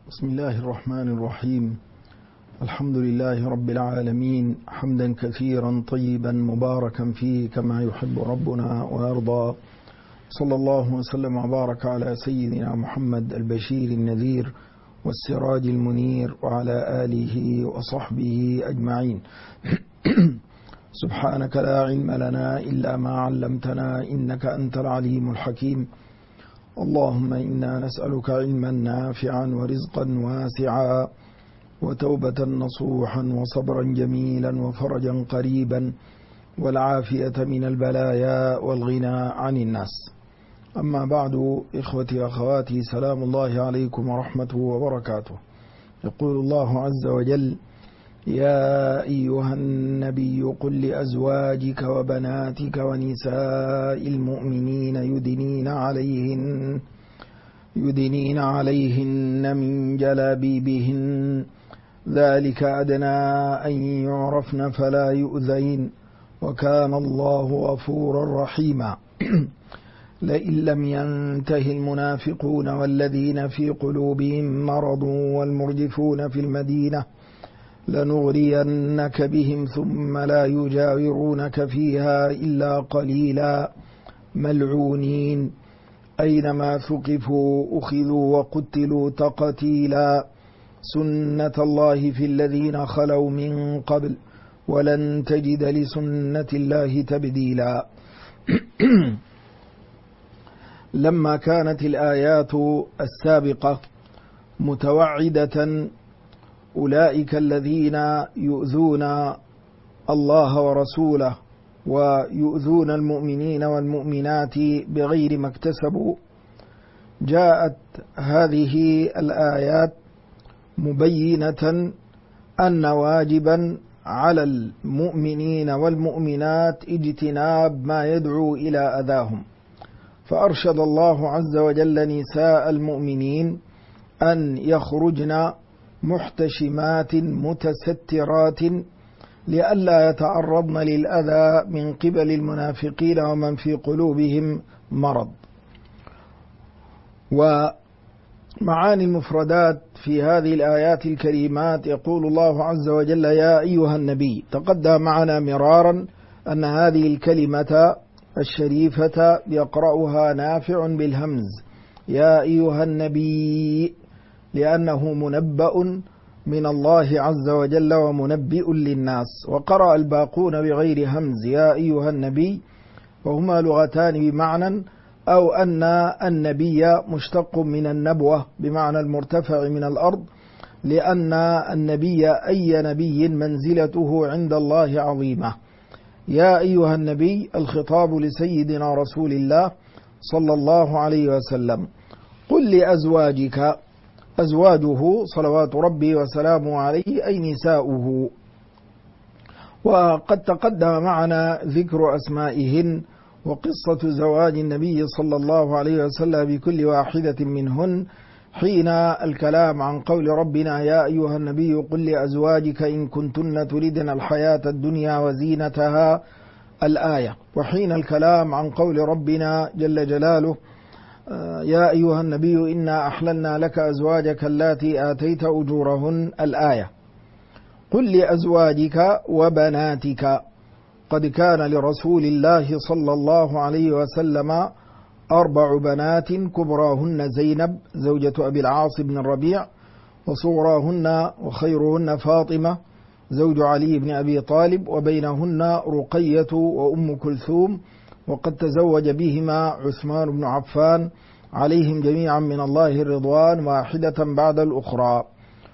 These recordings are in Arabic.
بسم الله الرحمن الرحيم. الحمد لله رب العالمين، حمدا كثيرا طيبا مباركا فيه كما يحب ربنا ويرضى. صلى الله وسلم وبارك على سيدنا محمد البشير النذير والسراج المنير وعلى آله وصحبه أجمعين. سبحانك لا علم لنا إلا ما علمتنا إنك أنت العليم الحكيم. اللهم إنا نسألك علما نافعا ورزقا واسعا وتوبة نصوحا وصبرا جميلا وفرجا قريبا والعافية من البلايا والغنى عن الناس. أما بعد، إخوتي وأخواتي، سلام الله عليكم ورحمته وبركاته. يقول الله عز وجل: يا أيها النبي قل لأزواجك وبناتك ونساء المؤمنين يدنين عليهن من جلابيبهن ذلك أدنى أن يعرفن فلا يؤذين وكان الله غفورا رحيما. لئن لم ينته المنافقون والذين في قلوبهم مرض والمرجفون في المدينة لنغرينك بهم ثم لا يجاورونك فيها إلا قليلا ملعونين أينما ثقفوا أخذوا وقتلوا تقتيلا سنة الله في الذين خلوا من قبل ولن تجد لسنة الله تبديلا. لما كانت الآيات السابقة متوعدة أولئك الذين يؤذون الله ورسوله ويؤذون المؤمنين والمؤمنات بغير ما اكتسبوا، جاءت هذه الآيات مبينة أن واجبا على المؤمنين والمؤمنات اجتناب ما يدعو إلى أذاهم، فأرشد الله عز وجل نساء المؤمنين أن يخرجن محتشمات متسترات لئلا يتعرضن للأذى من قبل المنافقين ومن في قلوبهم مرض. ومعاني المفردات في هذه الآيات الكريمات: يقول الله عز وجل: يا أيها النبي. تقدم معنا مرارا أن هذه الكلمة الشريفة يقرأها نافع بالهمز، يا أيها النبي، لأنه منبأ من الله عز وجل ومنبئ للناس. وقرأ الباقون بغير همز يا أيها النبي، وهما لغتان بمعنى، أو أن النبي مشتق من النبوة بمعنى المرتفع من الأرض، لأن النبي أي نبي منزلته عند الله عظيمة. يا أيها النبي الخطاب لسيدنا رسول الله صلى الله عليه وسلم. قل لأزواجك، أزواجه صلوات ربي وسلامه عليه أي نساؤه. وقد تقدم معنا ذكر أسمائهن وقصة زواج النبي صلى الله عليه وسلم بكل واحدة منهن حين الكلام عن قول ربنا: يا أيها النبي قل لأزواجك إن كنتن تردن الحياة الدنيا وزينتها، الآية. وحين الكلام عن قول ربنا جل جلاله: يا أيها النبي إنا أحللنا لك أزواجك اللاتي آتيت أجورهن، الآية. قل لأزواجك وبناتك. قد كان لرسول الله صلى الله عليه وسلم 4 بنات، كبراهن زينب زوجة أبي العاص بن الربيع، وصغراهن وخيرهن فاطمة زوج علي بن أبي طالب، وبينهن رقية وأم كلثوم، وقد تزوج بهما عثمان بن عفان عليهم جميعا من الله الرضوان، واحدة بعد الأخرى.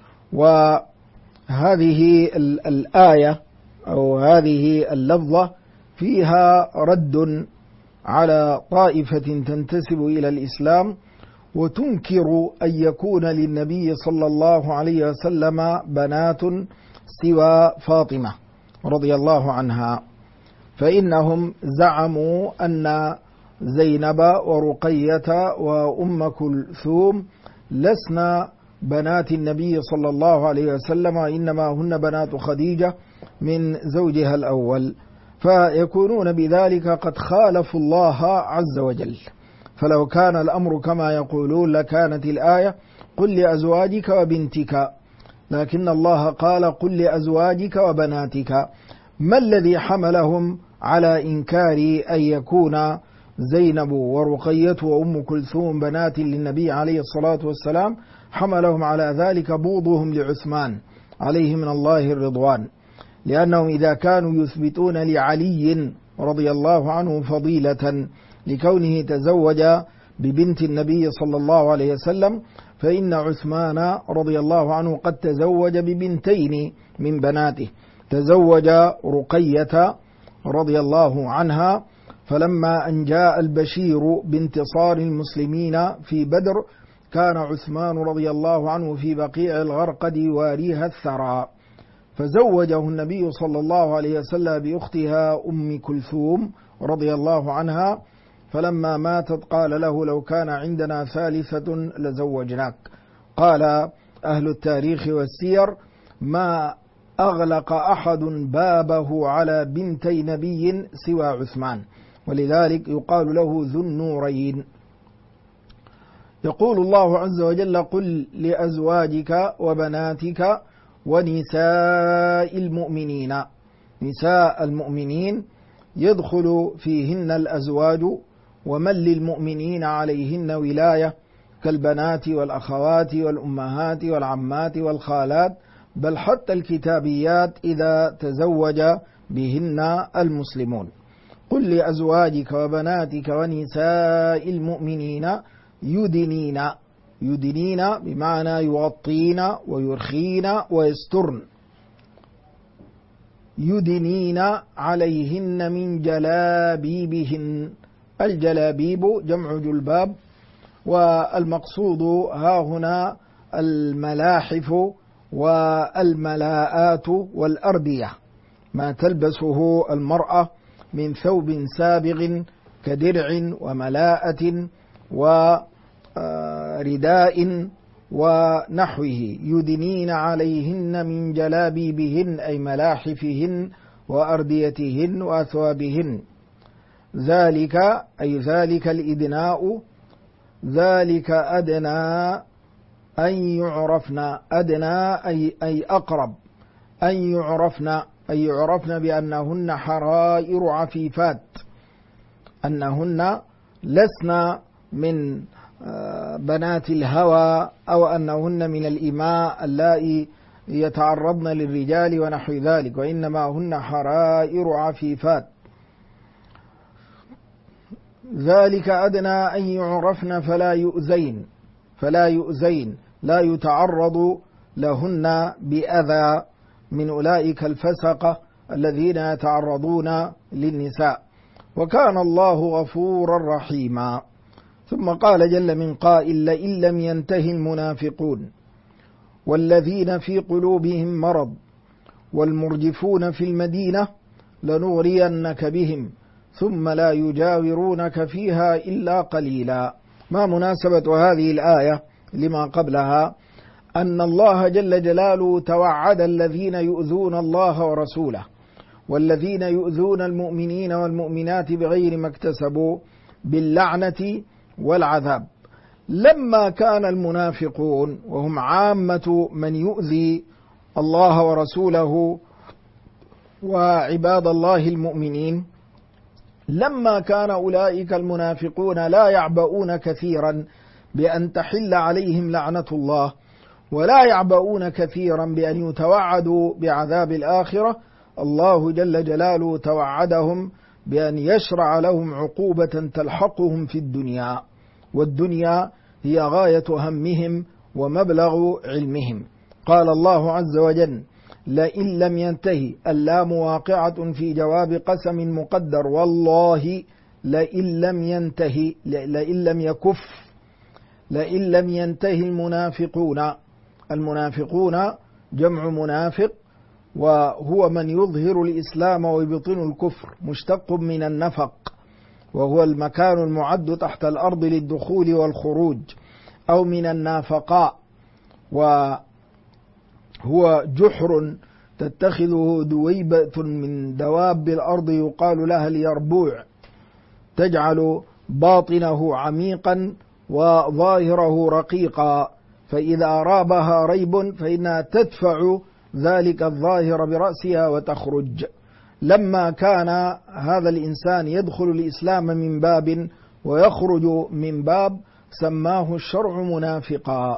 وهذه الآية أو هذه اللفظة فيها رد على طائفة تنتسب إلى الإسلام وتنكر أن يكون للنبي صلى الله عليه وسلم بنات سوى فاطمة رضي الله عنها، فإنهم زعموا أن زينب ورقية وأم كلثوم لسنا بنات النبي صلى الله عليه وسلم، إنما هن بنات خديجة من زوجها الأول، فيكونون بذلك قد خالفوا الله عز وجل. فلو كان الأمر كما يقولون لكانت الآية قل لأزواجك وبنتك، لكن الله قال قل لأزواجك وبناتك. ما الذي حملهم على إنكار أن يكون زينب ورقية وأم كلثوم بنات للنبي عليه الصلاة والسلام؟ حملهم على ذلك بغضهم لعثمان عليه من الله الرضوان، لأنهم إذا كانوا يثبتون لعلي رضي الله عنه فضيلة لكونه تزوج ببنت النبي صلى الله عليه وسلم، فإن عثمان رضي الله عنه قد تزوج ببنتين من بناته، تزوج رقية رضي الله عنها، فلما أن جاء البشير بانتصار المسلمين في بدر كان عثمان رضي الله عنه في بقيع الغرقد يواريها الثرى، فزوجه النبي صلى الله عليه وسلم بأختها أم كلثوم رضي الله عنها، فلما ماتت قال له لو كان عندنا ثالثة لزوجناك. قال أهل التاريخ والسير ما أغلق أحد بابه على بنتي نبي سوى عثمان، ولذلك يقال له ذو النورين. يقول الله عز وجل قل لأزواجك وبناتك ونساء المؤمنين. نساء المؤمنين يدخل فيهن الأزواج ومن للمؤمنين عليهن ولاية كالبنات والأخوات والأمهات والعمات والخالات، بل حتى الكتابيات إذا تزوج بهن المسلمون. قل لأزواجك وبناتك ونساء المؤمنين يدنين بمعنى يغطين ويرخين ويسترن، يدنين عليهن من جلابيبهن. الجلابيب جمع جلباب، والمقصود ها هنا الملاحف والملاءات والأردية، ما تلبسه المرأة من ثوب سابغ كدرع وملاءة ورداء ونحوه. يدنين عليهن من جلابيبهن أي ملاحفهن وأرديتهن وأثوابهن. ذلك أي ذلك الإدناء، ذلك أدنى أن يعرفن، أدنى أي أقرب، أن يعرفن بأنهن حرائر عفيفات، أنهن لسن من بنات الهوى أو أنهن من الإماء اللائي يتعرضن للرجال ونحو ذلك، وإنما هن حرائر عفيفات. ذلك أدنى أن يعرفن فلا يؤذين، لا يتعرض لهن بأذى من أولئك الفسقة الذين يتعرضون للنساء، وكان الله غفورا رحيما. ثم قال جل من قائل لئن لم ينتهي المنافقون والذين في قلوبهم مرض والمرجفون في المدينة لنغرينك بهم ثم لا يجاورونك فيها إلا قليلا. ما مناسبة هذه الآية لما قبلها؟ أن الله جل جلاله توعد الذين يؤذون الله ورسوله والذين يؤذون المؤمنين والمؤمنات بغير ما اكتسبوا باللعنة والعذاب. لما كان المنافقون وهم عامة من يؤذي الله ورسوله وعباد الله المؤمنين، لما كان أولئك المنافقون لا يعبؤون كثيرا بأن تحل عليهم لعنة الله، ولا يعبؤون كثيرا بأن يتوعدوا بعذاب الآخرة، الله جل جلاله توعدهم بأن يشرع لهم عقوبة تلحقهم في الدنيا، والدنيا هي غاية همهم ومبلغ علمهم. قال الله عز وجل لئن لم ينتهي، اللام واقعة في جواب قسم مقدر، والله لئن لم ينتهي، لئن لم يكف، لئن لم ينتهي المنافقون جمع منافق، وهو من يظهر الإسلام ويبطن الكفر، مشتق من النفق، وهو المكان المعد تحت الأرض للدخول والخروج، أو من النافقاء، وهو جحر تتخذه دويبة من دواب الأرض يقال لها اليربوع، تجعل باطنه عميقا وظاهره رقيقا، فإذا رابها ريب فإنها تدفع ذلك الظاهر برأسها وتخرج. لما كان هذا الإنسان يدخل الإسلام من باب ويخرج من باب سماه الشرع منافقا.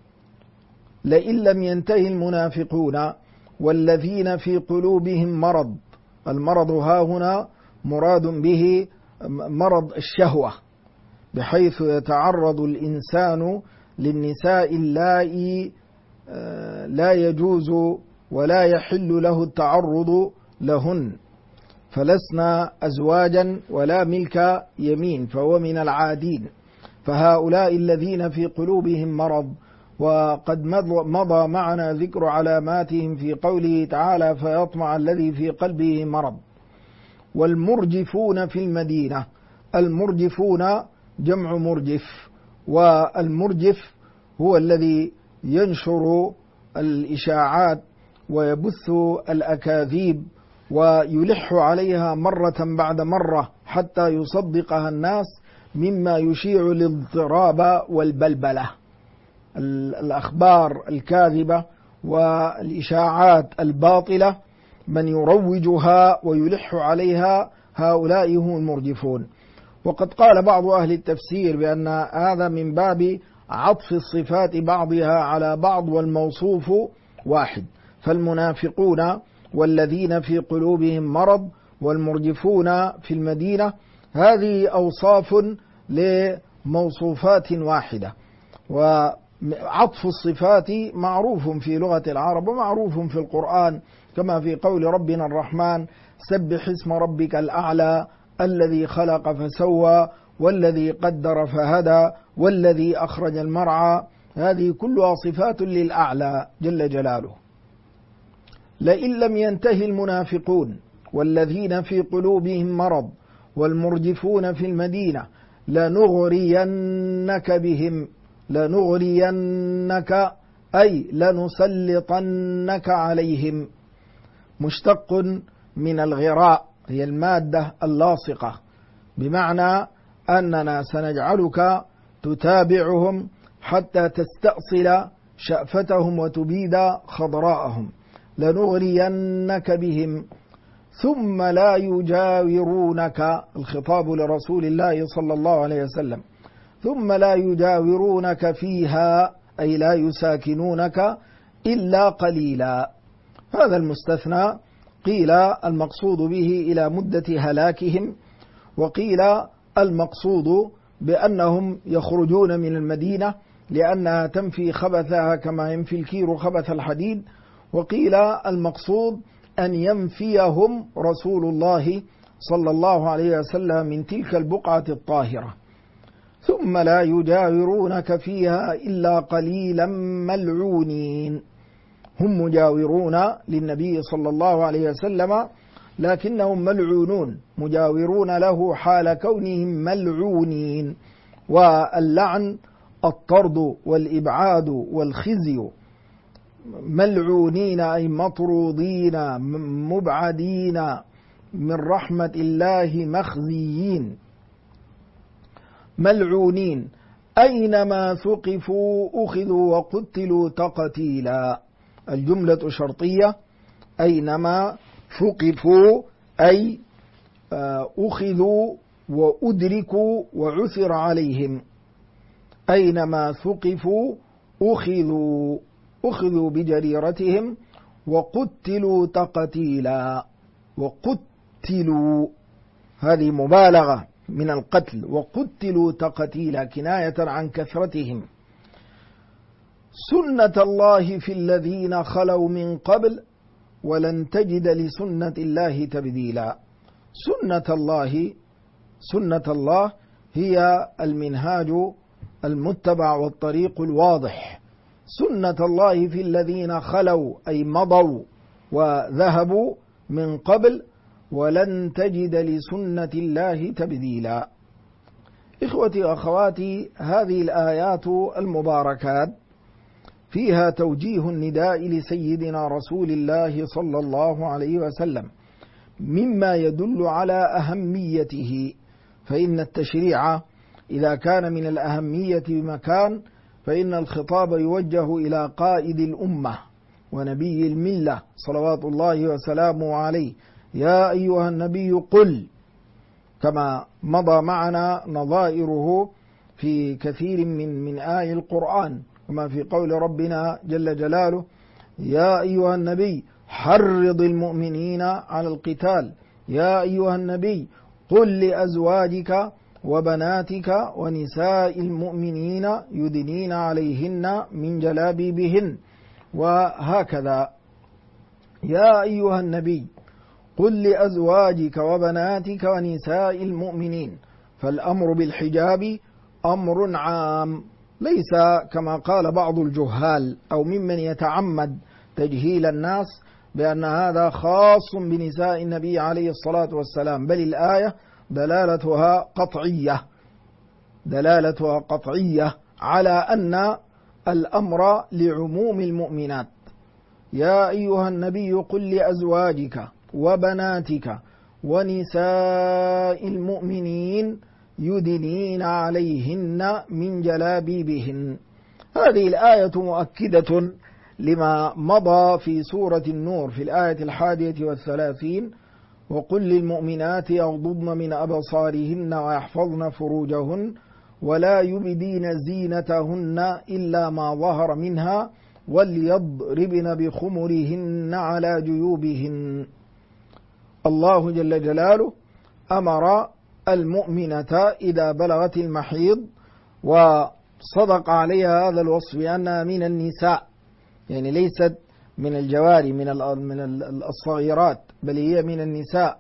لئن لم ينتهي المنافقون والذين في قلوبهم مرض، المرض هاهنا مراد به مرض الشهوة، بحيث يتعرض الإنسان للنساء اللائي لا يجوز ولا يحل له التعرض لهن، فلسنا أزواجا ولا ملك يمين، فهو من العادين. فهؤلاء الذين في قلوبهم مرض، وقد مضى معنا ذكر علاماتهم في قوله تعالى فيطمع الذي في قلبه مرض. والمرجفون في المدينة، المرجفون جمع مرجف، والمرجف هو الذي ينشر الإشاعات ويبث الأكاذيب ويلح عليها مرة بعد مرة حتى يصدقها الناس، مما يشيع الاضطراب والبلبلة. الأخبار الكاذبة والإشاعات الباطلة من يروجها ويلح عليها هؤلاء هم المرجفون. وقد قال بعض أهل التفسير بأن هذا من باب عطف الصفات بعضها على بعض والموصوف واحد، فالمنافقون والذين في قلوبهم مرض والمرجفون في المدينة، هذه أوصاف لموصوفات واحدة. وعطف الصفات معروف في لغة العرب ومعروف في القرآن، كما في قول ربنا الرحمن سبح اسم ربك الأعلى الذي خلق فسوى والذي قدر فهدى والذي أخرج المرعى، هذه كلها صفات للأعلى جل جلاله. لئن لم ينتهي المنافقون والذين في قلوبهم مرض والمرجفون في المدينة لنغرينك بهم، لنغرينك أي لنسلطنك عليهم، مشتق من الغراء، هي المادة اللاصقة، بمعنى أننا سنجعلك تتابعهم حتى تستأصل شأفتهم وتبيد خضراءهم. لنغرينك بهم ثم لا يجاورونك، الخطاب لرسول الله صلى الله عليه وسلم، ثم لا يجاورونك فيها أي لا يساكنونك إلا قليلا. هذا المستثنى قيل المقصود به إلى مدة هلاكهم، وقيل المقصود بأنهم يخرجون من المدينة لأنها تنفي خبثها كما ينفي الكير خبث الحديد، وقيل المقصود أن ينفيهم رسول الله صلى الله عليه وسلم من تلك البقعة الطاهرة. ثم لا يجاورونك فيها إلا قليلا ملعونين، هم مجاورون للنبي صلى الله عليه وسلم لكنهم ملعونون، مجاورون له حال كونهم ملعونين. واللعن الطرد والإبعاد والخزي، ملعونين أي مطرودين مبعدين من رحمة الله مخزيين. ملعونين أينما ثقفوا أخذوا وقتلوا تقتيلا، الجملة شرطية، أينما ثقفوا أي أخذوا وأدركوا وعثر عليهم، أينما ثقفوا أخذوا بجريرتهم وقتلوا تقتيلا. وقتلوا هذه مبالغة من القتل، وقتلوا تقتيلا كناية عن كثرتهم. سنة الله في الذين خلوا من قبل ولن تجد لسنة الله تبديلا. سنة الله هي المنهاج المتبع والطريق الواضح. سنة الله في الذين خلوا أي مضوا وذهبوا من قبل، ولن تجد لسنة الله تبديلا. إخوتي وأخواتي، هذه الآيات المباركات فيها توجيه النداء لسيدنا رسول الله صلى الله عليه وسلم، مما يدل على أهميته، فإن التشريع إذا كان من الأهمية بمكان فإن الخطاب يوجه إلى قائد الأمة ونبي الملة صلوات الله وسلامه عليه: يا أيها النبي قل، كما مضى معنا نظائره في كثير من آي القرآن، كما في قول ربنا جل جلاله: يا أيها النبي حرض المؤمنين على القتال، يا أيها النبي قل لأزواجك وبناتك ونساء المؤمنين يدنين عليهن من جلابيبهن، وهكذا: يا أيها النبي قل لأزواجك وبناتك ونساء المؤمنين. فالأمر بالحجاب أمر عام، ليس كما قال بعض الجهال أو ممن يتعمد تجهيل الناس بأن هذا خاص بنساء النبي عليه الصلاة والسلام، بل الآية دلالتها قطعية على أن الأمر لعموم المؤمنات. يا أيها النبي قل لأزواجك وبناتك ونساء المؤمنين يدنين عليهن من جلابيبهن. هذه الآية مؤكدة لما مضى في سورة النور في الآية 31: وقل للمؤمنات يغضضن من أبصارهن ويحفظن فروجهن ولا يبدين زينتهن إلا ما ظهر منها وليضربن بخمرهن على جيوبهن. الله جل جلاله أمر المؤمنة إذا بلغت المحيض وصدق عليها هذا الوصف بأنها من النساء، يعني ليست من الجواري من الصغيرات، بل هي من النساء.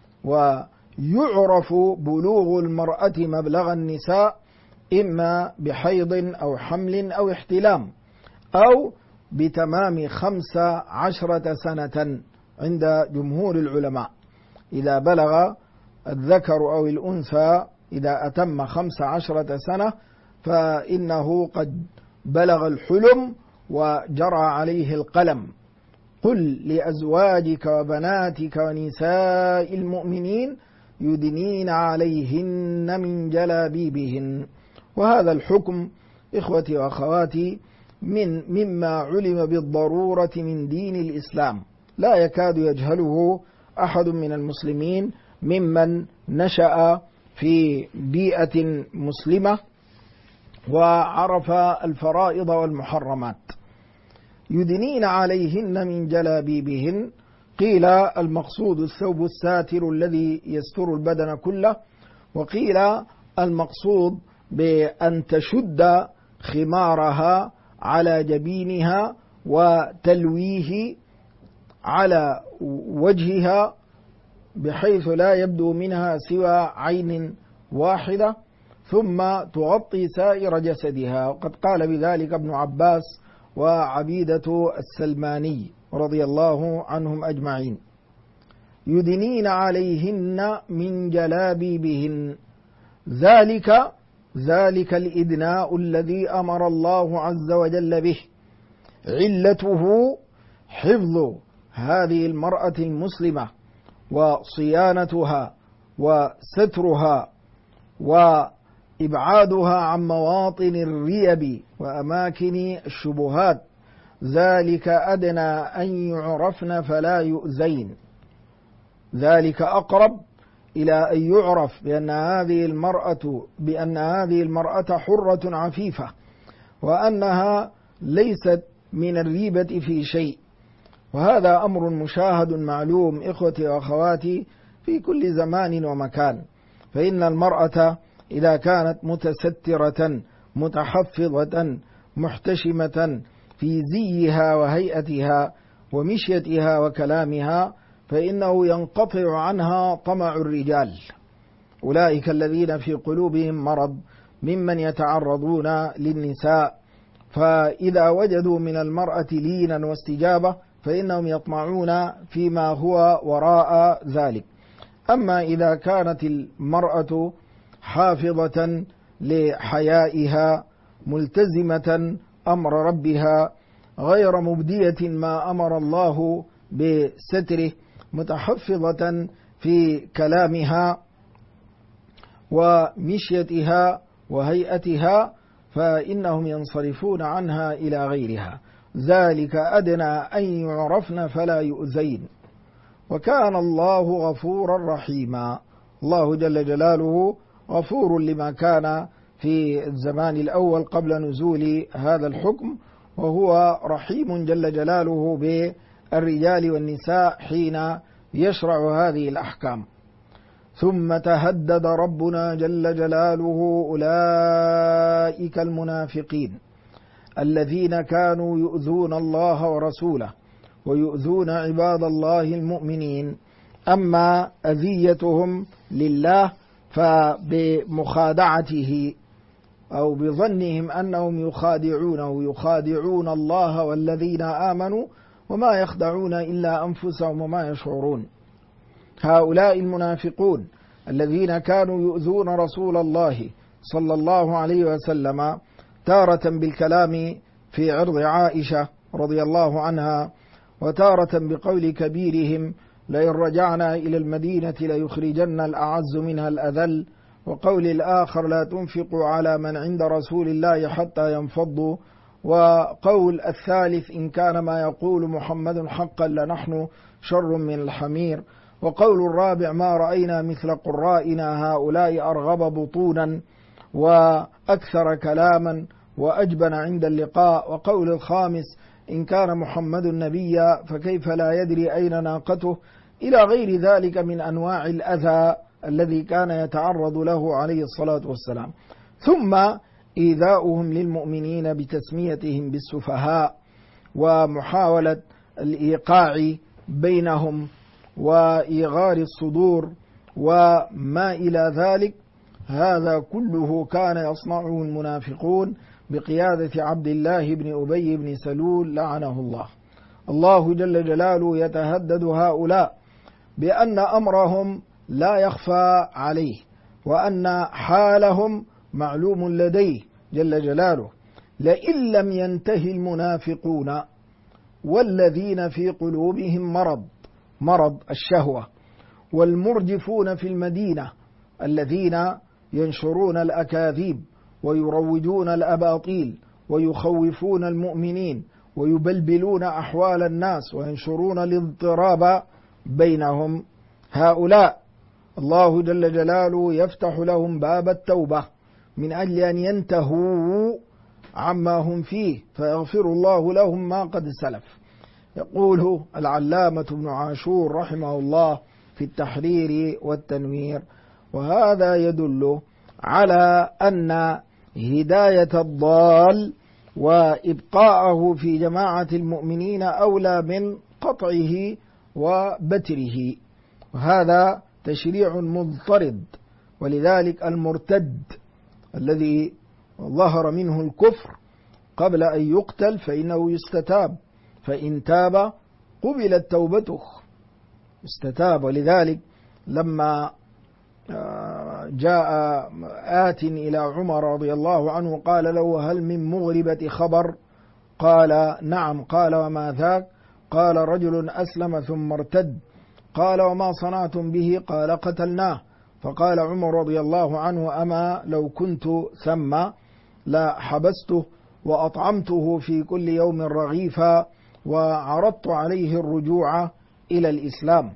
ويعرف بلوغ المرأة مبلغ النساء إما بحيض أو حمل أو احتلام أو بتمام 15 سنة عند جمهور العلماء. إذا بلغ الذكر أو الأنثى إذا أتم 15 سنة فإنه قد بلغ الحلم وجرى عليه القلم. قل لأزواجك وبناتك ونساء المؤمنين يدنين عليهن من جلابيبهن. وهذا الحكم إخوتي وأخواتي مما علم بالضرورة من دين الإسلام، لا يكاد يجهله أحد من المسلمين ممن نشأ في بيئة مسلمة وعرف الفرائض والمحرمات. يدنين عليهن من جلابيبهن، قيل المقصود الثوب الساتر الذي يستر البدن كله، وقيل المقصود بأن تشد خمارها على جبينها وتلويه على وجهها بحيث لا يبدو منها سوى عين واحدة، ثم تغطي سائر جسدها. وقد قال بذلك ابن عباس وعبيدة السلماني رضي الله عنهم أجمعين. يدنين عليهن من جلابيبهن، ذلك الإدناء الذي أمر الله عز وجل به، علته حفظ هذه المرأة المسلمة وصيانتها وسترها وإبعادها عن مواطن الريب وأماكن الشبهات. ذلك أدنى أن يعرفن فلا يؤذين. ذلك أقرب إلى أن يعرف بأن هذه المرأة حرة عفيفة، وأنها ليست من الريبة في شيء. وهذا أمر مشاهد معلوم إخوتي وأخواتي في كل زمان ومكان. فإن المرأة إذا كانت متسترة متحفظة محتشمة في زيها وهيئتها ومشيتها وكلامها فإنه ينقطع عنها طمع الرجال، أولئك الذين في قلوبهم مرض ممن يتعرضون للنساء، فإذا وجدوا من المرأة لينا واستجابة فإنهم يطمعون فيما هو وراء ذلك. أما إذا كانت المرأة حافظة لحيائها ملتزمة أمر ربها غير مبدية ما أمر الله بستره، متحفظة في كلامها ومشيتها وهيئتها، فإنهم ينصرفون عنها إلى غيرها، ذلك أدنى أن يعرفن فلا يؤذين، وكان الله غفورا رحيما. الله جل جلاله غفور لما كان في الزمان الأول قبل نزول هذا الحكم، وهو رحيم جل جلاله بالرجال والنساء حين يشرع هذه الأحكام. ثم تهدد ربنا جل جلاله أولئك المنافقين الذين كانوا يؤذون الله ورسوله ويؤذون عباد الله المؤمنين. أما أذيتهم لله فبمخادعته أو بظنهم أنهم يخادعون الله والذين آمنوا وما يخدعون إلا أنفسهم وما يشعرون. هؤلاء المنافقون الذين كانوا يؤذون رسول الله صلى الله عليه وسلم تارة بالكلام في عرض عائشة رضي الله عنها، وتارة بقول كبيرهم لئن رجعنا إلى المدينة ليخرجن الأعز منها الأذل، وقول الآخر لا تنفقوا على من عند رسول الله حتى ينفضوا، وقول الثالث إن كان ما يقول محمد حقا لنحن شر من الحمير، وقول الرابع ما رأينا مثل قرائنا هؤلاء أرغب بطونا وأكثر كلاما وأجبن عند اللقاء، وقول الخامس إن كان محمد نبيا فكيف لا يدري أين ناقته، إلى غير ذلك من أنواع الأذى الذي كان يتعرض له عليه الصلاة والسلام. ثم إيذاؤهم للمؤمنين بتسميتهم بالسفهاء ومحاولة الإيقاع بينهم وإيغار الصدور وما إلى ذلك، هذا كله كان يصنعه المنافقون بقيادة عبد الله بن أبي بن سلول لعنه الله. الله جل جلاله يتهدد هؤلاء بأن أمرهم لا يخفى عليه، وأن حالهم معلوم لديه جل جلاله. لئن لم ينتهي المنافقون والذين في قلوبهم مرض الشهوة والمرجفون في المدينة الذين ينشرون الأكاذيب ويروجون الأباطيل ويخوفون المؤمنين ويبلبلون أحوال الناس وينشرون الاضطراب بينهم، هؤلاء الله جل جلاله يفتح لهم باب التوبة من أجل أن ينتهوا عما هم فيه فيغفر الله لهم ما قد سلف. يقول العلامة ابن عاشور رحمه الله في التحرير والتنوير: وهذا يدل على أن هداية الضال وإبقاءه في جماعة المؤمنين أولى من قطعه وبتره، وهذا تشريع مضطرد. ولذلك المرتد الذي ظهر منه الكفر قبل أن يقتل فإنه يستتاب، فإن تاب قبلت توبته استتاب. ولذلك لما جاء آت إلى عمر رضي الله عنه قال له هل من مغربة خبر؟ قال نعم. قال وما ذاك؟ قال رجل أسلم ثم ارتد. قال وما صنعتم به؟ قال قتلناه. فقال عمر رضي الله عنه أما لو كنت ثم لا حبسته وأطعمته في كل يوم رغيفا وعرضت عليه الرجوع إلى الإسلام.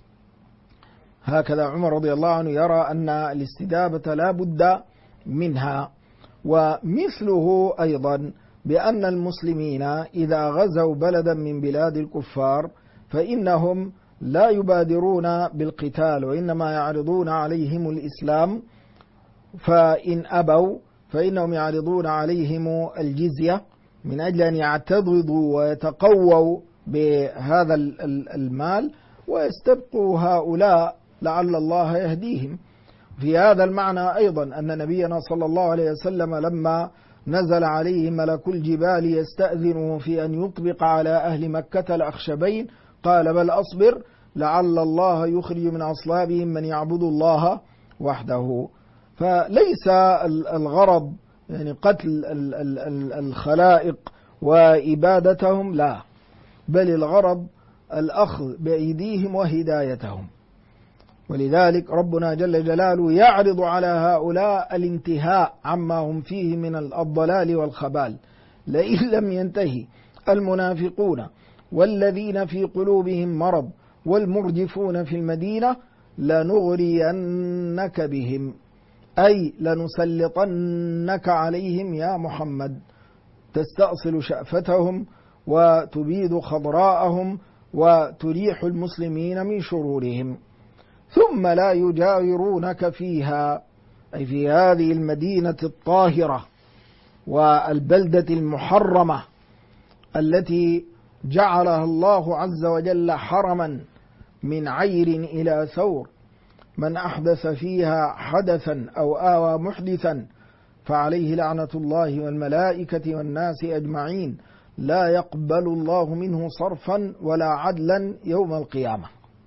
هكذا عمر رضي الله عنه يرى أن الاستدابة لا بد منها. ومثله أيضا بأن المسلمين إذا غزوا بلدا من بلاد الكفار فإنهم لا يبادرون بالقتال وإنما يعرضون عليهم الإسلام، فإن أبوا فإنهم يعرضون عليهم الجزية من أجل أن يعتضدوا ويتقووا بهذا المال ويستبقوا هؤلاء لعل الله يهديهم. في هذا المعنى أيضا أن نبينا صلى الله عليه وسلم لما نزل عليه ملك الجبال يستأذنه في أن يطبق على أهل مكة الأخشبين قال بل أصبر لعل الله يخرج من أصلابهم من يعبد الله وحده. فليس الغرض يعني قتل الخلائق وإبادتهم، لا، بل الغرض الأخذ بأيديهم وهدايتهم. ولذلك ربنا جل جلاله يعرض على هؤلاء الانتهاء عما هم فيه من الضلال والخبال. لئن لم ينتهي المنافقون والذين في قلوبهم مرض والمرجفون في المدينة لنغرينك بهم، أي لنسلطنك عليهم يا محمد، تستأصل شأفتهم وتبيد خضراءهم وتريح المسلمين من شرورهم. ثم لا يجاورونك فيها، أي في هذه المدينة الطاهرة والبلدة المحرمة التي جعلها الله عز وجل حرما من عير إلى ثور، من أحدث فيها حدثا أو آوى محدثا فعليه لعنة الله والملائكة والناس أجمعين، لا يقبل الله منه صرفا ولا عدلا يوم القيامة.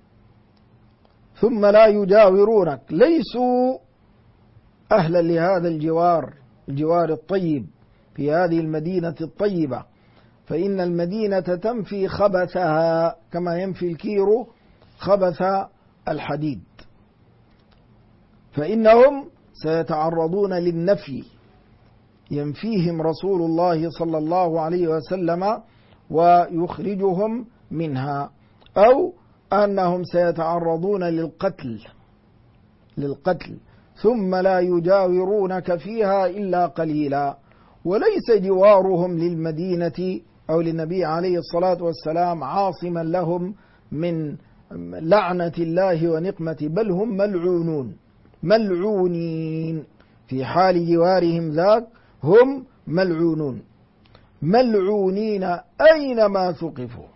ثم لا يجاورونك، ليسوا أهلا لهذا الجوار الطيب في هذه المدينة الطيبة، فإن المدينة تنفي خبثها كما ينفي الكير خبث الحديد، فإنهم سيتعرضون للنفي ينفيهم رسول الله صلى الله عليه وسلم ويخرجهم منها، أو أنهم سيتعرضون للقتل. ثم لا يجاورونك فيها إلا قليلا، وليس جوارهم للمدينة أو للنبي عليه الصلاة والسلام عاصما لهم من لعنة الله ونقمة، بل هم ملعونين في حال جوارهم ذاك، هم ملعونين أينما ثقفوا،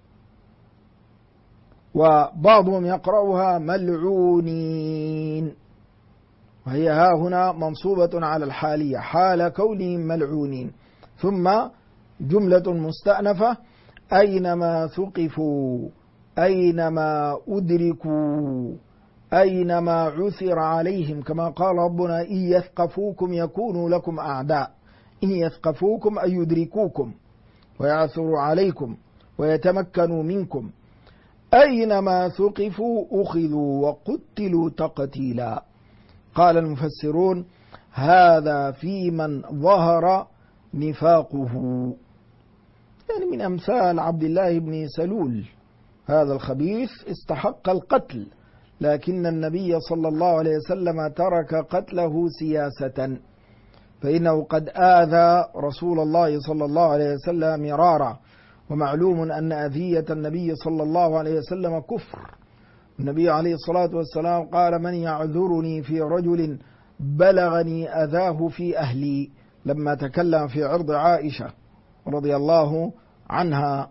وبعضهم يقرأها ملعونين، وهي ها هنا منصوبة على الحالية حال كونهم ملعونين. ثم جملة مستأنفة أينما ثقفوا، أينما أدركوا، أينما عثر عليهم، كما قال ربنا إن يثقفوكم يكونوا لكم أعداء، إن يثقفوكم أي يدركوكم ويعثروا عليكم ويتمكنوا منكم، أينما ثقفوا أخذوا وقتلوا تقتيلا. قال المفسرون هذا في من ظهر نفاقه، يعني من أمثال عبد الله بن سلول، هذا الخبيث استحق القتل، لكن النبي صلى الله عليه وسلم ترك قتله سياسة، فإنه قد آذى رسول الله صلى الله عليه وسلم مرارا، ومعلوم أن أذية النبي صلى الله عليه وسلم كفر. النبي عليه الصلاة والسلام قال من يعذرني في رجل بلغني أذاه في أهلي، لما تكلم في عرض عائشة رضي الله عنها،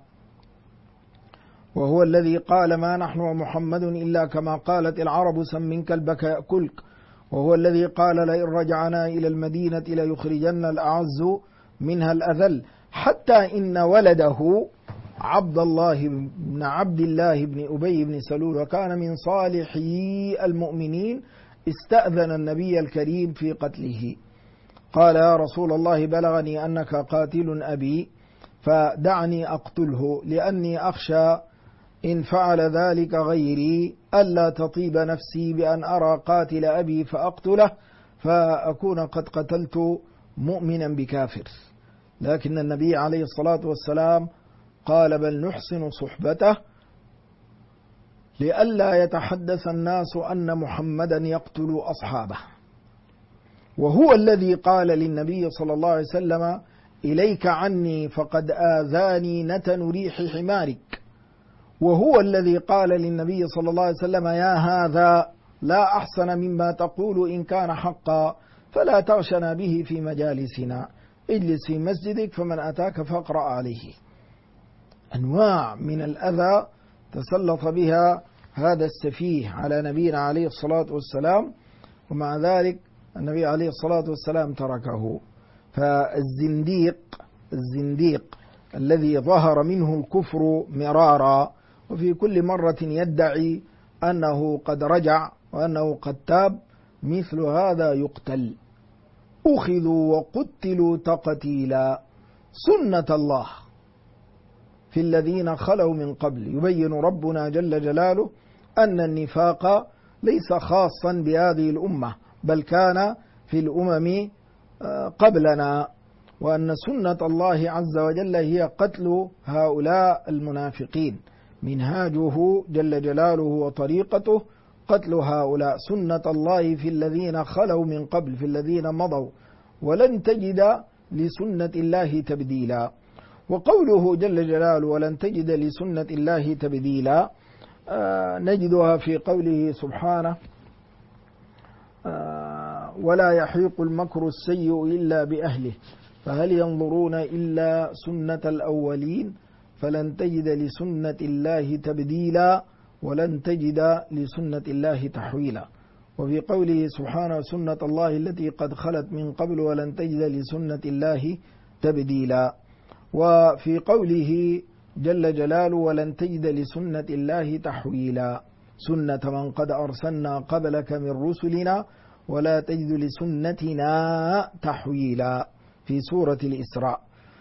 وهو الذي قال ما نحن ومحمد إلا كما قالت العرب سم من كلبك يأكلك، وهو الذي قال لئن رجعنا إلى المدينة ليخرجن الأعز منها الأذل، حتى إن ولده عبد الله بن أبي بن سلول وكان من صالحي المؤمنين استأذن النبي الكريم في قتله، قال يا رسول الله بلغني أنك قاتل أبي فدعني أقتله، لأني أخشى إن فعل ذلك غيري ألا تطيب نفسي بأن أرى قاتل أبي فأقتله فأكون قد قتلت مؤمنا بكافر. لكن النبي عليه الصلاة والسلام قال بل نحسن صحبته لئلا يتحدث الناس أن محمدا يقتل أصحابه، وهو الذي قال للنبي صلى الله عليه وسلم إليك عني فقد آذاني نتن ريح حمارك، وهو الذي قال للنبي صلى الله عليه وسلم يا هذا لا أحسن مما تقول إن كان حقا فلا تغشنا به في مجالسنا، اجلس في مسجدك فمن أتاك فاقرأ عليه. أنواع من الأذى تسلط بها هذا السفيه على نبينا عليه الصلاة والسلام، ومع ذلك النبي عليه الصلاة والسلام تركه. فالزنديق الذي ظهر منه الكفر مرارا، وفي كل مرة يدعي أنه قد رجع وأنه قد تاب، مثل هذا يقتل. أخذوا وقتلوا تقتيلا، سنة الله في الذين خلوا من قبل. يبين ربنا جل جلاله أن النفاق ليس خاصا بهذه الأمة، بل كان في الأمم قبلنا، وأن سنة الله عز وجل هي قتل هؤلاء المنافقين، منهاجه جل جلاله وطريقته قتل هؤلاء، سنة الله في الذين خلوا من قبل، في الذين مضوا، ولن تجد لسنة الله تبديلا. وقوله جل جلاله ولن تجد لسنة الله تبديلا نجدها في قوله سبحانه ولا يحيق المكر السيء إلا بأهله فهل ينظرون إلا سنة الأولين فلن تجد لسنة الله تبديلا ولن تجد لسنة الله تحويلا. وفي قوله سبحانه سنة الله التي قد خلت من قبل ولن تجد لسنة الله تبديلا. وفي قوله جل جلاله ولن تجد لسنة الله تحويلا، سنة من قد أرسلنا قبلك من رسلنا ولا تجد لسنتنا تحويلا في سورة الإسراء.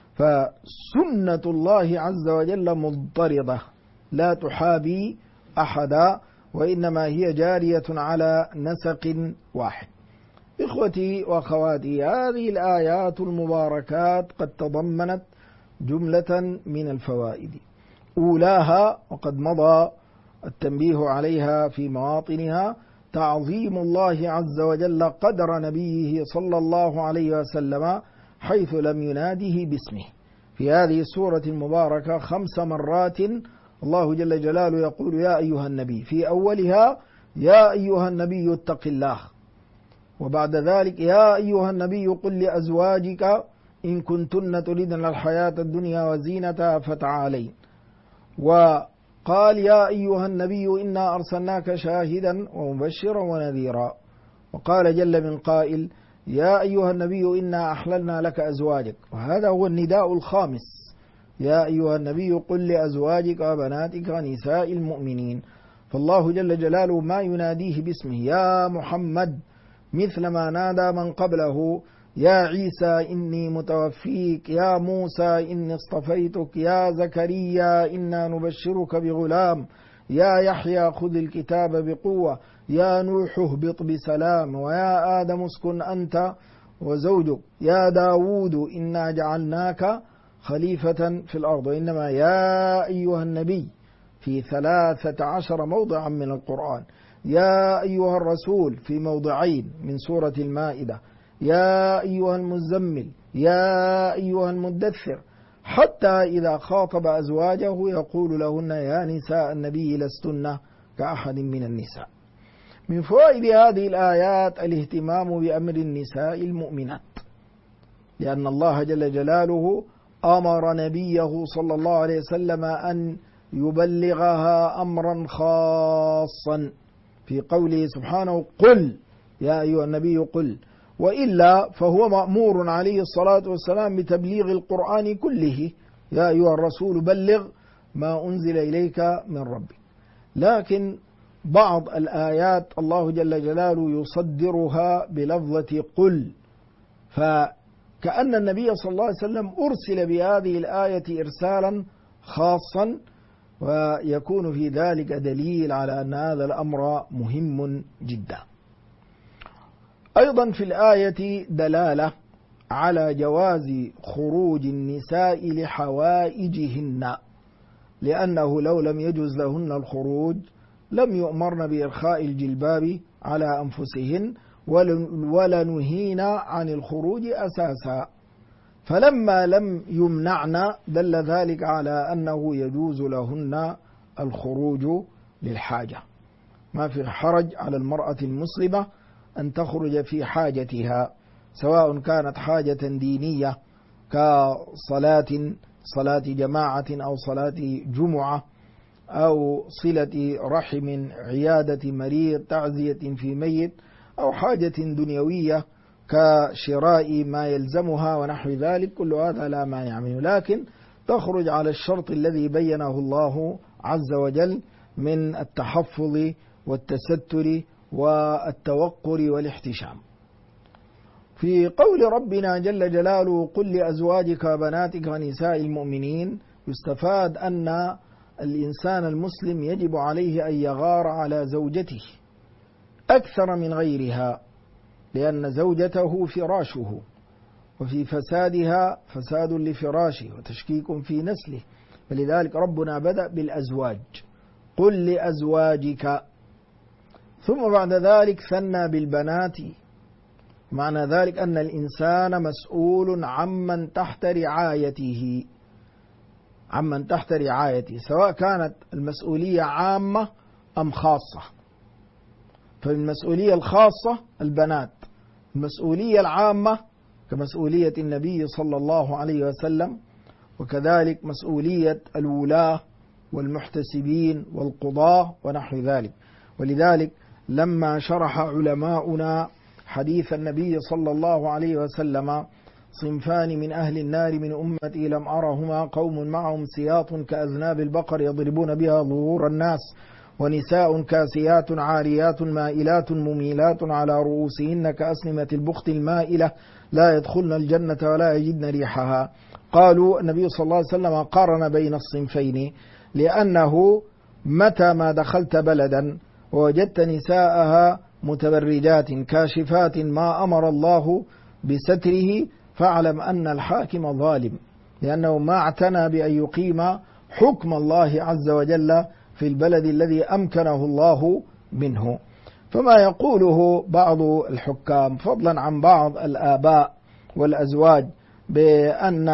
فسنة الله عز وجل مضطردة لا تحابي أحدا، وإنما هي جارية على نسق واحد. إخوتي وأخواتي، هذه الآيات المباركات قد تضمنت جملة من الفوائد، أولاها وقد مضى التنبيه عليها في مواطنها تعظيم الله عز وجل قدر نبيه صلى الله عليه وسلم حيث لم يناده باسمه. في هذه السورة المباركة 5 مرات الله جل جلاله يقول يا أيها النبي، في أولها يا أيها النبي اتق الله، وبعد ذلك يا أيها النبي قل لأزواجك إن كنتن تريدن الحياة الدنيا وزينتها فتعالين، وقال يا أيها النبي إنا أرسلناك شاهدا ومبشرا ونذيرا، وقال جل من قائل يا أيها النبي إنا أحللنا لك أزواجك، وهذا هو النداء الخامس، يا أيها النبي قل لأزواجك وبناتك ونساء المؤمنين. فالله جل جلاله ما يناديه باسمه يا محمد مثل ما نادى من قبله يا عيسى إني متوفيك، يا موسى إني اصطفيتك، يا زكريا إنا نبشرك بغلام، يا يحيى خذ الكتاب بقوة، يا نوح اهبط بسلام، ويا آدم اسكن أنت وزوجك، يا داود إنا جعلناك خليفة في الأرض. وإنما يا أيها النبي في 13 موضعا من القرآن، يا أيها الرسول في موضعين من سورة المائدة، يا أيها المزمل، يا أيها المدثر، حتى إذا خاطب أزواجه يقول لهن يا نساء النبي لستن كأحد من النساء. من فوائد هذه الآيات الاهتمام بأمر النساء المؤمنات، لأن الله جل جلاله أمر نبيه صلى الله عليه وسلم أن يبلغها أمرا خاصا في قوله سبحانه قل يا أيها النبي قل، وإلا فهو مأمور عليه الصلاة والسلام بتبليغ القرآن كله، يا أيها الرسول بلغ ما أنزل إليك من ربك. لكن بعض الآيات الله جل جلاله يصدرها بلفظة قل، فكأن النبي صلى الله عليه وسلم أرسل بهذه الآية إرسالا خاصا، ويكون في ذلك دليل على أن هذا الأمر مهم جدا. أيضا في الآية دلالة على جواز خروج النساء لحوائجهن، لأنه لو لم يجوز لهن الخروج لم يؤمرن بإرخاء الجلباب على أنفسهن ولا نهينا عن الخروج أساسا، فلما لم يمنعن دل ذلك على أنه يجوز لهن الخروج للحاجة. ما في حرج على المرأة المسلمة أن تخرج في حاجتها، سواء كانت حاجة دينية كصلاة جماعة أو صلاة جمعة أو صلة رحم، عيادة مريض، تعزية في ميت، أو حاجة دنيوية كشراء ما يلزمها ونحو ذلك، كل هذا لا مانع منه، لكن تخرج على الشرط الذي بينه الله عز وجل من التحفظ والتستر والتوقر والاحتشام. في قول ربنا جل جلاله قل لأزواجك وبناتك ونساء المؤمنين يستفاد أن الإنسان المسلم يجب عليه أن يغار على زوجته، أكثر من غيرها، لأن زوجته فراشه، وفي فسادها فساد لفراشه وتشكيك في نسله، فلذلك ربنا بدأ بالأزواج، قل لأزواجك، ثم بعد ذلك ثنى بالبنات. معنى ذلك أن الإنسان مسؤول عمن تحت رعايته، سواء كانت المسؤولية عامة أم خاصة. فالمسؤولية الخاصة البنات، المسؤولية العامة كمسؤولية النبي صلى الله عليه وسلم، وكذلك مسؤولية الولاة والمحتسبين والقضاة ونحو ذلك. ولذلك لما شرح علماؤنا حديث النبي صلى الله عليه وسلم صنفان من أهل النار من أمتي لم أرهما، قوم معهم سياط كأذناب البقر يضربون بها ظهور الناس، ونساء كاسيات عاريات مائلات مميلات على رؤوسهن كأسنمة البخت المائلة لا يدخلن الجنة ولا يجدن ريحها. قالوا النبي صلى الله عليه وسلم قارن بين الصنفين، لأنه متى ما دخلت بلدا ووجدت نساءها متبرجات كاشفات ما أمر الله بستره، فاعلم أن الحاكم ظالم، لأنه ما اعتنى بأن يقيم حكم الله عز وجل في البلد الذي أمكنه الله منه. فما يقوله بعض الحكام فضلا عن بعض الآباء والأزواج بأن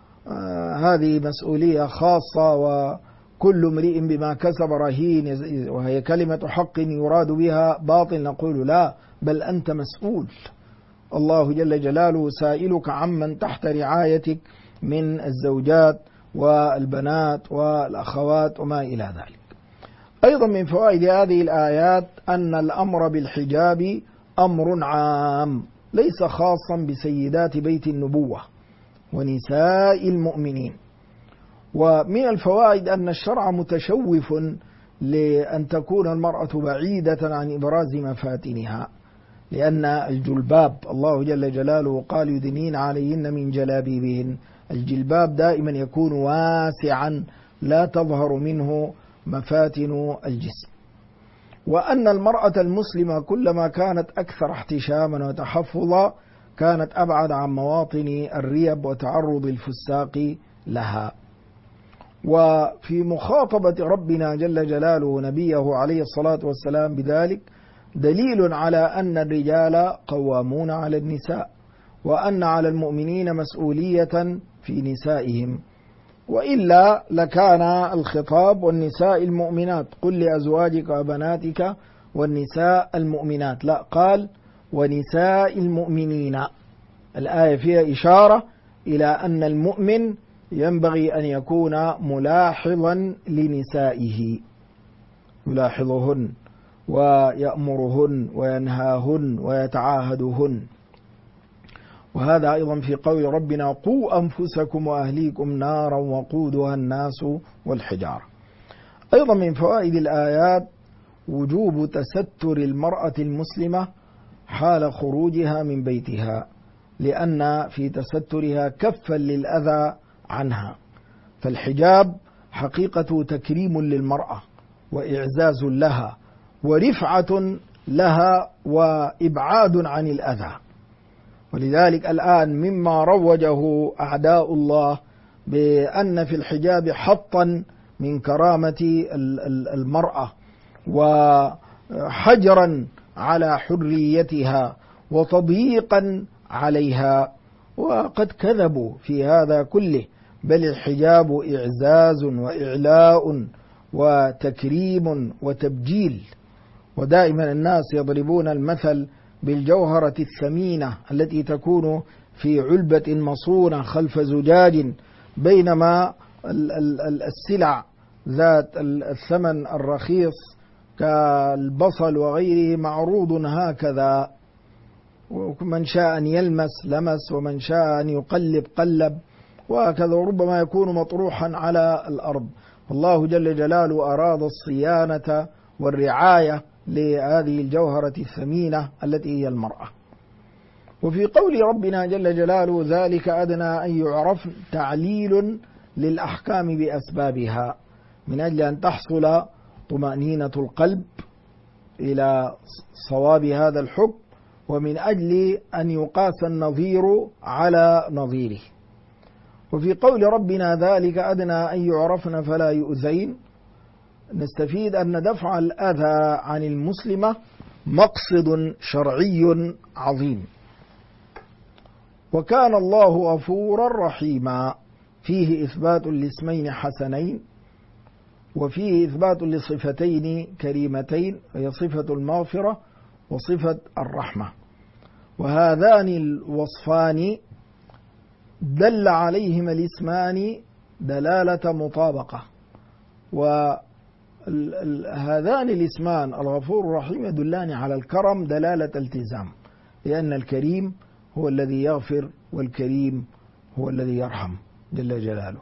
هذه مسؤولية خاصة وكل امرئ بما كسب رهين، وهي كلمة حق يراد بها باطل، نقول لا، بل أنت مسؤول. الله جل جلاله سائلك عمن تحت رعايتك من الزوجات والبنات والأخوات وما إلى ذلك. أيضا من فوائد هذه الآيات أن الأمر بالحجاب أمر عام ليس خاصا بسيدات بيت النبوة ونساء المؤمنين. ومن الفوائد أن الشرع متشوف لأن تكون المرأة بعيدة عن إبراز مفاتنها، لأن الجلباب الله جل جلاله قال يدنين عليهن من جلابيبهن، الجلباب دائما يكون واسعا لا تظهر منه مفاتن الجسم. وأن المرأة المسلمة كلما كانت أكثر احتشاما وتحفظا كانت أبعد عن مواطن الريب وتعرض الفساق لها. وفي مخاطبة ربنا جل جلاله نبيه عليه الصلاة والسلام بذلك دليل على أن الرجال قوامون على النساء، وأن على المؤمنين مسؤولية في نسائهم، وإلا لكان الخطاب والنساء المؤمنات، قل لأزواجك وبناتك والنساء المؤمنات، لا، قال ونساء المؤمنين. الآية فيها إشارة إلى أن المؤمن ينبغي أن يكون ملاحظا لنسائه، يلاحظهن ويأمرهن وينهاهن ويتعاهدهن. وهذا أيضا في قول ربنا قوا أنفسكم وأهليكم نارا وقودها الناس والحجارة. أيضا من فوائد الآيات وجوب تستر المرأة المسلمة حال خروجها من بيتها، لأن في تسترها كفا للأذى عنها. فالحجاب حقيقة تكريم للمرأة وإعزاز لها ورفعة لها وإبعاد عن الأذى. ولذلك الآن مما روجه أعداء الله بأن في الحجاب حطا من كرامة المرأة وحجرا على حريتها وتضييقا عليها، وقد كذبوا في هذا كله، بل الحجاب إعزاز وإعلاء وتكريم وتبجيل. ودائما الناس يضربون المثل بالجوهرة الثمينة التي تكون في علبة مصونة خلف زجاج، بينما السلع ذات الثمن الرخيص كالبصل وغيره معروض هكذا، ومن شاء أن يلمس لمس ومن شاء أن يقلب قلب، وهكذا ربما يكون مطروحا على الأرض. الله جل جلاله أراد الصيانة والرعاية لهذه الجوهرة الثمينة التي هي المرأة. وفي قول ربنا جل جلاله ذلك أدنى أن يعرف تعليل للأحكام بأسبابها، من أجل أن تحصل طمأنينة القلب إلى صواب هذا الحكم، ومن أجل أن يقاس النظير على نظيره. وفي قول ربنا ذلك أدنى أن يعرفن فلا يؤذين، نستفيد أن دفع الأذى عن المسلمة مقصد شرعي عظيم. وكان الله غفورا رحيما، فيه إثبات لاسمين حسنين، وفيه إثبات لصفتين كريمتين، وهي صفة المغفرة وصفة الرحمة. وهذان الوصفان دل عليهما الاسمان دلالة مطابقة، وهذان الاسمان الغفور الرحيم يدلان على الكرم دلالة التزام، لأن الكريم هو الذي يغفر، والكريم هو الذي يرحم جل جلاله.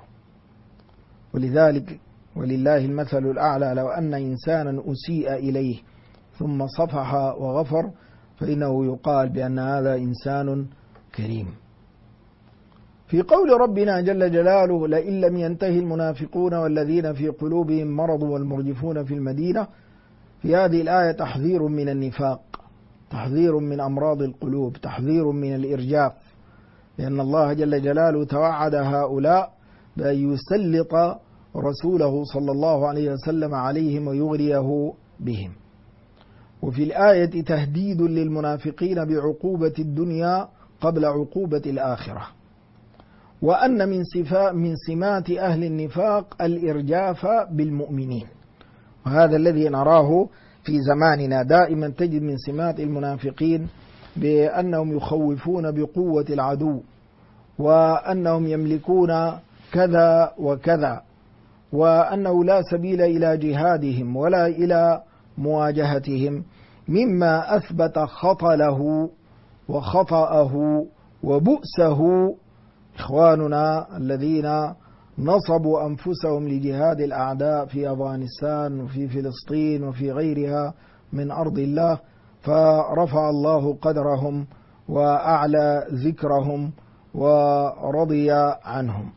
ولذلك ولله المثل الأعلى، لو أن إنسانا أسيء إليه ثم صفح وغفر فإنه يقال بأن هذا إنسان كريم. في قول ربنا جل جلاله لئن لم ينتهي المنافقون والذين في قلوبهم مرض والمرجفون في المدينة، في هذه الآية تحذير من النفاق، تحذير من أمراض القلوب، تحذير من الإرجاف، لأن الله جل جلاله توعد هؤلاء بأن يسلط رسوله صلى الله عليه وسلم عليهم ويغريه بهم. وفي الآية تهديد للمنافقين بعقوبة الدنيا قبل عقوبة الآخرة، وأن من سمات أهل النفاق الإرجاف بالمؤمنين، وهذا الذي نراه في زماننا. دائما تجد من سمات المنافقين بأنهم يخوفون بقوة العدو، وأنهم يملكون كذا وكذا، وأنه لا سبيل إلى جهادهم ولا إلى مواجهتهم، مما أثبت خطله وخطأه وبؤسه إخواننا الذين نصبوا أنفسهم لجهاد الأعداء في أفغانستان وفي فلسطين وفي غيرها من أرض الله، فرفع الله قدرهم وأعلى ذكرهم ورضي عنهم.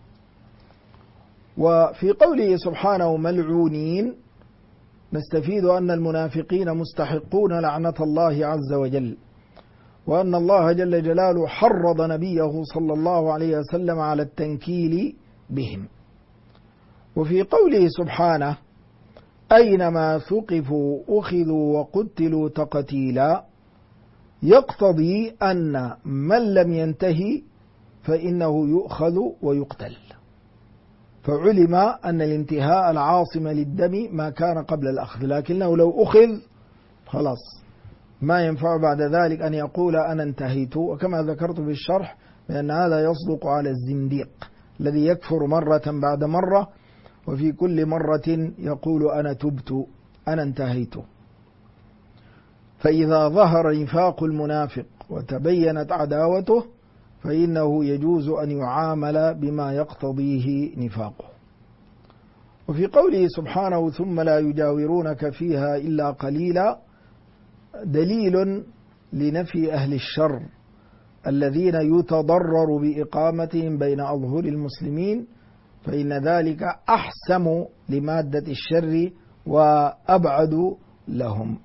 وفي قوله سبحانه ملعونين، نستفيد أن المنافقين مستحقون لعنة الله عز وجل، وأن الله جل جلاله حرض نبيه صلى الله عليه وسلم على التنكيل بهم. وفي قوله سبحانه أينما ثقفوا أخذوا وقتلوا تقتيلا، يقتضي أن من لم ينتهي فإنه يؤخذ ويقتل، فعلم أن الانتهاء العاصم للدم ما كان قبل الأخذ، لكنه لو أخذ خلاص ما ينفع بعد ذلك أن يقول أنا انتهيت. وكما ذكرت في الشرح بأن هذا يصدق على الزنديق الذي يكفر مرة بعد مرة، وفي كل مرة يقول أنا تبت، أنا انتهيت. فإذا ظهر نفاق المنافق وتبينت عداوته فإنه يجوز أن يعامل بما يقتضيه نفاقه. وفي قوله سبحانه ثم لا يجاورونك فيها إلا قليلا، دليل لنفي أهل الشر الذين يتضرر بإقامتهم بين أظهر المسلمين، فإن ذلك أحسم لمادة الشر وأبعد لهم.